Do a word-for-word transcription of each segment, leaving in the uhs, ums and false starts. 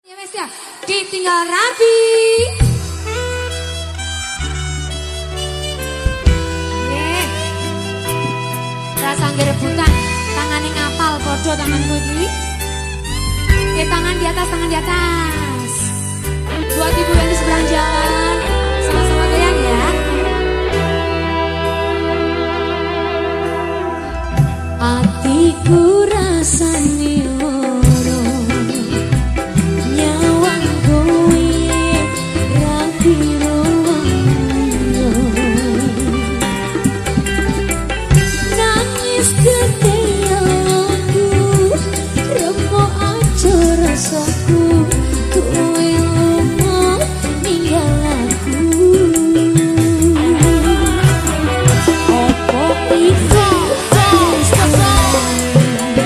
Ya wes ya, ditinggal rapi. Nggih. Rasa nggih rebutan, tangane ngapal podo tanganku iki. Oke, tangan di atas, tangan di atas. Buat ibu yang di seberang jalan, sama-sama goyang ya. Atiku rasane loro, nyawang kowe ra kira nangis gede aku, remuk aja rasaku, kowe lomo ninggal aku. Opo iso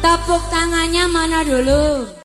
Tepuk tangannya mana dulu?